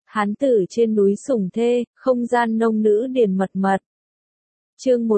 Hán tử trên núi sủng thê, không gian nông nữ điền mật mật. Chương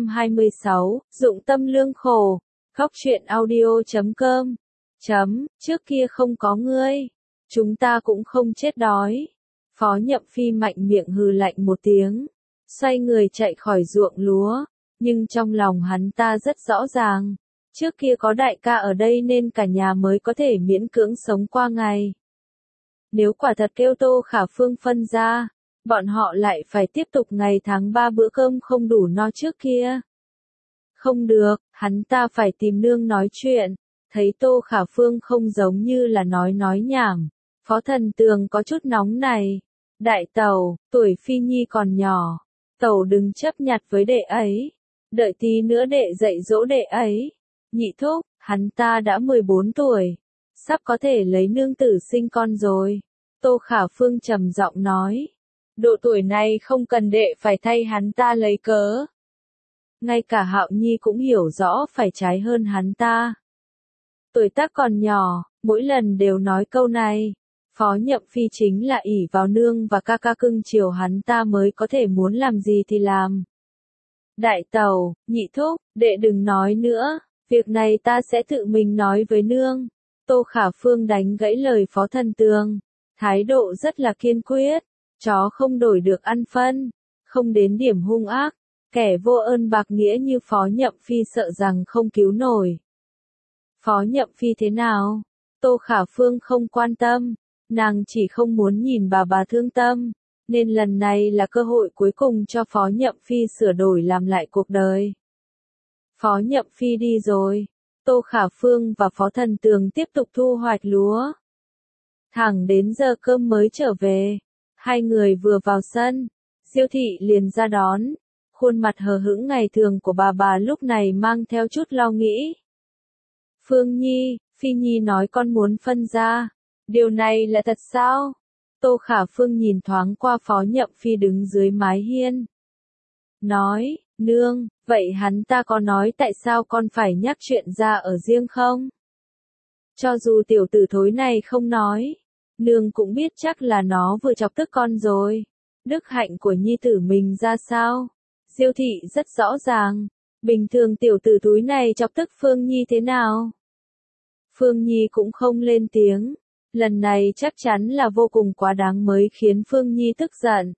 126, dụng tâm lương khổ. Góc truyện audio.com. Trước kia không có ngươi, chúng ta cũng không chết đói. Phó Nhậm Phi mạnh miệng hừ lạnh một tiếng, xoay người chạy khỏi ruộng lúa, nhưng trong lòng hắn ta rất rõ ràng, trước kia có đại ca ở đây nên cả nhà mới có thể miễn cưỡng sống qua ngày. Nếu quả thật kêu Tô Khả Phương phân ra, bọn họ lại phải tiếp tục ngày tháng 3 bữa cơm không đủ no trước kia. Không được, hắn ta phải tìm nương nói chuyện. Thấy Tô Khả Phương không giống như là nói nhảm, Phó Thần Tường có chút nóng này. Đại tẩu, tuổi Phi Nhi còn nhỏ, tẩu đừng chấp nhặt với đệ ấy, đợi tí nữa đệ dạy dỗ đệ ấy. Nhị thúc, hắn ta đã 14 tuổi, sắp có thể lấy nương tử sinh con rồi. Tô Khả Phương trầm giọng nói, độ tuổi này không cần đệ phải thay hắn ta lấy cớ. Ngay cả Hạo Nhi cũng hiểu rõ phải trái hơn hắn ta. Tuổi tác còn nhỏ, mỗi lần đều nói câu này. Phó Nhậm Phi chính là ỷ vào nương và ca ca cưng chiều hắn ta mới có thể muốn làm gì thì làm. Đại tẩu, nhị thúc, đệ đừng nói nữa, việc này ta sẽ tự mình nói với nương. Tô Khả Phương đánh gãy lời Phó Thần Tường, thái độ rất là kiên quyết, chó không đổi được ăn phân, không đến điểm hung ác, kẻ vô ơn bạc nghĩa như Phó Nhậm Phi sợ rằng không cứu nổi. Phó Nhậm Phi thế nào? Tô Khả Phương không quan tâm, nàng chỉ không muốn nhìn bà thương tâm, nên lần này là cơ hội cuối cùng cho Phó Nhậm Phi sửa đổi làm lại cuộc đời. Phó Nhậm Phi đi rồi, Tô Khả Phương và Phó Thần Tường tiếp tục thu hoạch lúa. Thẳng đến giờ cơm mới trở về, hai người vừa vào sân, Diêu thị liền ra đón, khuôn mặt hờ hững ngày thường của bà lúc này mang theo chút lo nghĩ. Phương Nhi, Phi Nhi nói con muốn phân ra, điều này là thật sao? Tô Khả Phương nhìn thoáng qua Phó Nhậm Phi đứng dưới mái hiên. Nói, nương, vậy hắn ta có nói tại sao con phải nhắc chuyện ra ở riêng không? Cho dù tiểu tử thối này không nói, nương cũng biết chắc là nó vừa chọc tức con rồi. Đức hạnh của nhi tử mình ra sao? Diêu thị rất rõ ràng, bình thường tiểu tử thúi này chọc tức Phương Nhi thế nào? Phương Nhi cũng không lên tiếng, lần này chắc chắn là vô cùng quá đáng mới khiến Phương Nhi tức giận.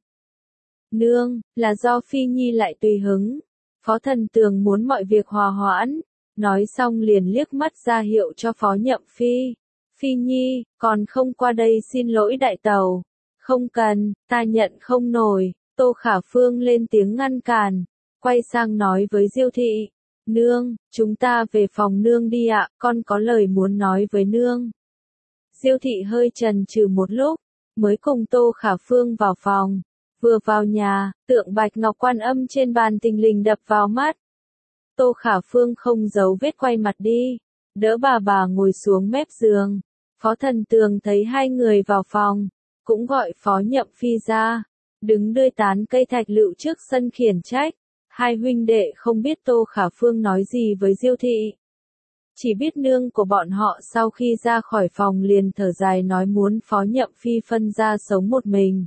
Nương, là do Phi Nhi lại tùy hứng. Phó Thần Tường muốn mọi việc hòa hoãn, nói xong liền liếc mắt ra hiệu cho Phó Nhậm Phi. Phi Nhi, còn không qua đây xin lỗi đại tẩu. Không cần, ta nhận không nổi. Tô Khả Phương lên tiếng ngăn cản, quay sang nói với Diêu thị. Nương, chúng ta về phòng nương đi ạ, con có lời muốn nói với nương. Diêu thị hơi chần chừ một lúc, mới cùng Tô Khả Phương vào phòng. Vừa vào nhà, tượng bạch ngọc Quan Âm trên bàn thình lình đập vào mắt. Tô Khả Phương không giấu vết quay mặt đi, đỡ bà ngồi xuống mép giường. Phó Thần Tường thấy hai người vào phòng, cũng gọi Phó Nhậm Phi ra, đứng đơi tán cây thạch lựu trước sân khiển trách. Hai huynh đệ không biết Tô Khả Phương nói gì với Diêu thị. Chỉ biết nương của bọn họ sau khi ra khỏi phòng liền thở dài nói muốn Phó Nhậm Phi phân ra sống một mình.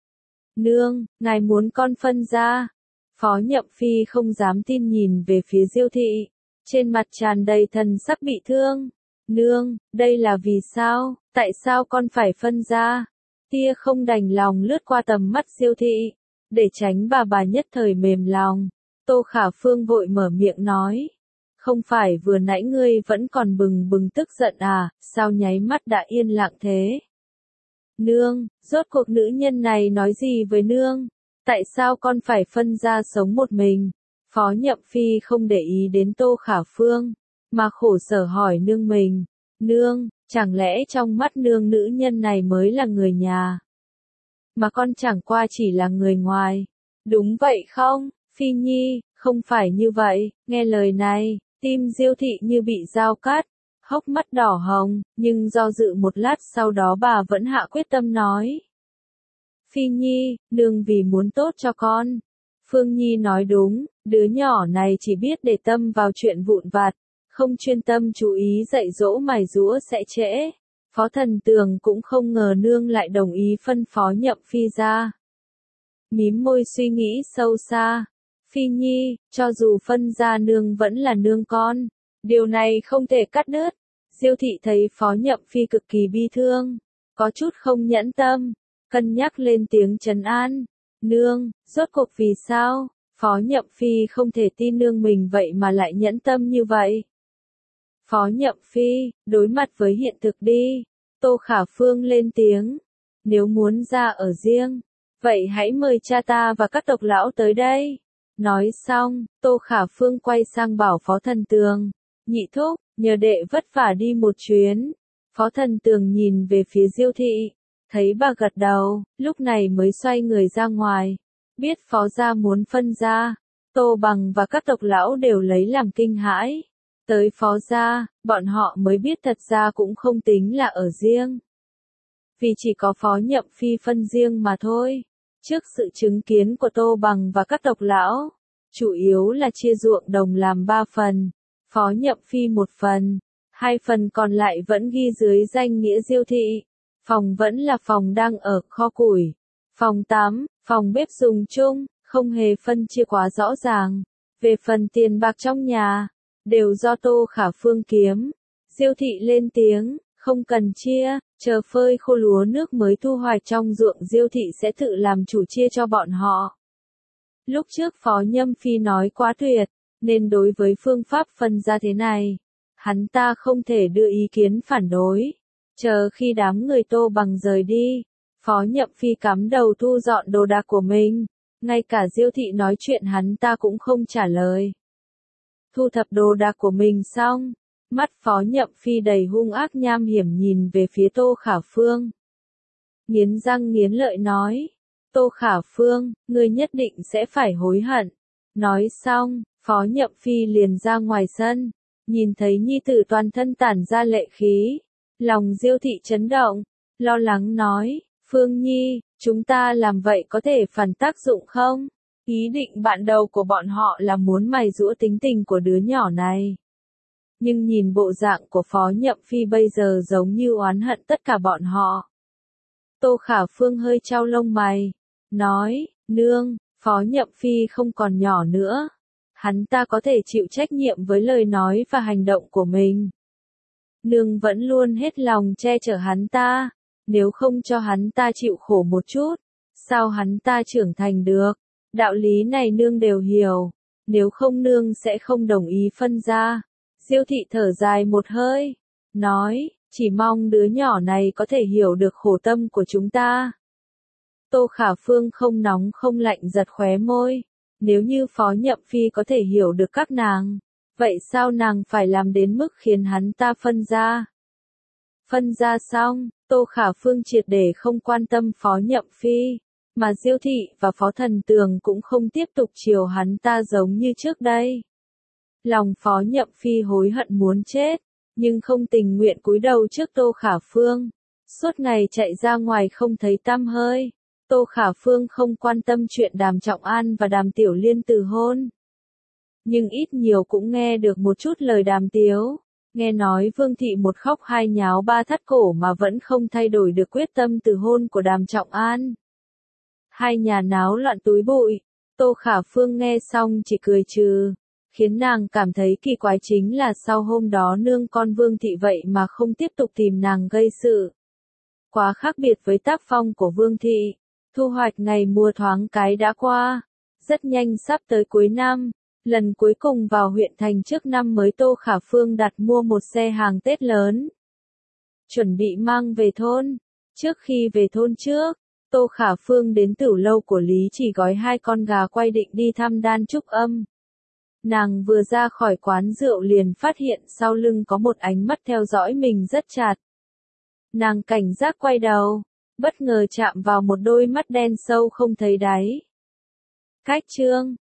Nương, ngài muốn con phân ra? Phó Nhậm Phi không dám tin nhìn về phía Diêu thị, trên mặt tràn đầy thần sắc bị thương. Nương, đây là vì sao? Tại sao con phải phân ra? Tia không đành lòng lướt qua tầm mắt Diêu thị, để tránh bà nhất thời mềm lòng. Tô Khả Phương vội mở miệng nói. Không phải vừa nãy ngươi vẫn còn bừng tức giận à, sao nháy mắt đã yên lặng thế? Nương, rốt cuộc nữ nhân này nói gì với nương? Tại sao con phải phân ra sống một mình? Phó Nhậm Phi không để ý đến Tô Khả Phương, mà khổ sở hỏi nương mình. Nương, chẳng lẽ trong mắt nương nữ nhân này mới là người nhà? Mà con chẳng qua chỉ là người ngoài. Đúng vậy không, Phi Nhi, không phải như vậy. Nghe lời này, tim Diêu thị như bị dao cắt, hốc mắt đỏ hồng, nhưng do dự một lát sau đó bà vẫn hạ quyết tâm nói. Phi Nhi, nương vì muốn tốt cho con. Phương Nhi nói đúng, đứa nhỏ này chỉ biết để tâm vào chuyện vụn vặt, không chuyên tâm chú ý dạy dỗ mài giũa sẽ trễ. Phó Thần Tường cũng không ngờ nương lại đồng ý phân phó Nhậm Phi ra. Mím môi suy nghĩ sâu xa. Phi nhi, cho dù phân ra nương vẫn là nương con. Điều này không thể cắt đứt. Diêu thị thấy Phó Nhậm Phi cực kỳ bi thương. Có chút không nhẫn tâm. Cân nhắc lên tiếng trấn an. Nương, rốt cuộc vì sao? Phó Nhậm Phi không thể tin nương mình vậy mà lại nhẫn tâm như vậy. Phó Nhậm Phi, đối mặt với hiện thực đi. Tô Khả Phương lên tiếng. Nếu muốn ra ở riêng, vậy hãy mời cha ta và các tộc lão tới đây. Nói xong, Tô Khả Phương quay sang bảo Phó Thần Tường. Nhị thúc, nhờ đệ vất vả đi một chuyến. Phó Thần Tường nhìn về phía Diêu thị. Thấy bà gật đầu, lúc này mới xoay người ra ngoài. Biết Phó gia muốn phân ra. Tô Bằng và các tộc lão đều lấy làm kinh hãi. Tới Phó gia, bọn họ mới biết thật ra cũng không tính là ở riêng. Vì chỉ có Phó Nhậm Phi phân riêng mà thôi. Trước sự chứng kiến của Tô Bằng và các tộc lão, chủ yếu là chia ruộng đồng làm 3 phần, Phó Nhậm Phi 1 phần, 2 phần còn lại vẫn ghi dưới danh nghĩa Diêu thị. Phòng vẫn là phòng đang ở kho củi, phòng tắm, phòng bếp dùng chung, không hề phân chia quá rõ ràng. Về phần tiền bạc trong nhà, đều do Tô Khả Phương kiếm. Diêu thị lên tiếng, không cần chia, chờ phơi khô lúa nước mới thu hoạch trong ruộng Diêu thị sẽ tự làm chủ chia cho bọn họ. Lúc trước Phó Nhâm Phi nói quá tuyệt, nên đối với phương pháp phân ra thế này, hắn ta không thể đưa ý kiến phản đối. Chờ khi đám người Tô Bằng rời đi, Phó Nhậm Phi cắm đầu thu dọn đồ đạc của mình, ngay cả Diêu thị nói chuyện hắn ta cũng không trả lời. Thu thập đồ đạc của mình xong, mắt Phó Nhậm Phi đầy hung ác nham hiểm nhìn về phía Tô Khả Phương. Nghiến răng nghiến lợi nói, Tô Khả Phương, ngươi nhất định sẽ phải hối hận. Nói xong, Phó Nhậm Phi liền ra ngoài sân, nhìn thấy nhi tử toàn thân tản ra lệ khí. Lòng Diêu thị chấn động, lo lắng nói, Phương Nhi, chúng ta làm vậy có thể phản tác dụng không? Ý định ban đầu của bọn họ là muốn mài giũa tính tình của đứa nhỏ này. Nhưng nhìn bộ dạng của Phó Nhậm Phi bây giờ giống như oán hận tất cả bọn họ. Tô Khả Phương hơi chau lông mày, nói, nương, Phó Nhậm Phi không còn nhỏ nữa. Hắn ta có thể chịu trách nhiệm với lời nói và hành động của mình. Nương vẫn luôn hết lòng che chở hắn ta, nếu không cho hắn ta chịu khổ một chút, sao hắn ta trưởng thành được? Đạo lý này nương đều hiểu, nếu không nương sẽ không đồng ý phân ra. Diêu thị thở dài một hơi, nói, chỉ mong đứa nhỏ này có thể hiểu được khổ tâm của chúng ta. Tô Khả Phương không nóng không lạnh giật khóe môi, nếu như Phó Nhậm Phi có thể hiểu được các nàng, vậy sao nàng phải làm đến mức khiến hắn ta phân ra? Phân ra xong, Tô Khả Phương triệt để không quan tâm Phó Nhậm Phi, mà Diêu thị và Phó Thần Tường cũng không tiếp tục chiều hắn ta giống như trước đây. Lòng Phó Nhậm Phi hối hận muốn chết, nhưng không tình nguyện cúi đầu trước Tô Khả Phương. Suốt ngày chạy ra ngoài không thấy tăm hơi. Tô Khả Phương không quan tâm chuyện Đàm Trọng An và Đàm Tiểu Liên từ hôn. Nhưng ít nhiều cũng nghe được một chút lời đàm tiếu. Nghe nói Vương Thị một khóc hai nháo ba thắt cổ mà vẫn không thay đổi được quyết tâm từ hôn của Đàm Trọng An. Hai nhà náo loạn túi bụi. Tô Khả Phương nghe xong chỉ cười trừ. Khiến nàng cảm thấy kỳ quái chính là sau hôm đó nương con Vương Thị vậy mà không tiếp tục tìm nàng gây sự. Quá khác biệt với tác phong của Vương Thị. Thu hoạch ngày mùa thoáng cái đã qua. Rất nhanh sắp tới cuối năm. Lần cuối cùng vào huyện thành trước năm mới Tô Khả Phương đặt mua một xe hàng Tết lớn. Chuẩn bị mang về thôn. Trước khi về thôn trước, Tô Khả Phương đến tửu lâu của Lý Chỉ gói 2 con gà quay định đi thăm Đan Trúc Âm. Nàng vừa ra khỏi quán rượu liền phát hiện sau lưng có một ánh mắt theo dõi mình rất chặt. Nàng cảnh giác quay đầu, bất ngờ chạm vào một đôi mắt đen sâu không thấy đáy. Cách chương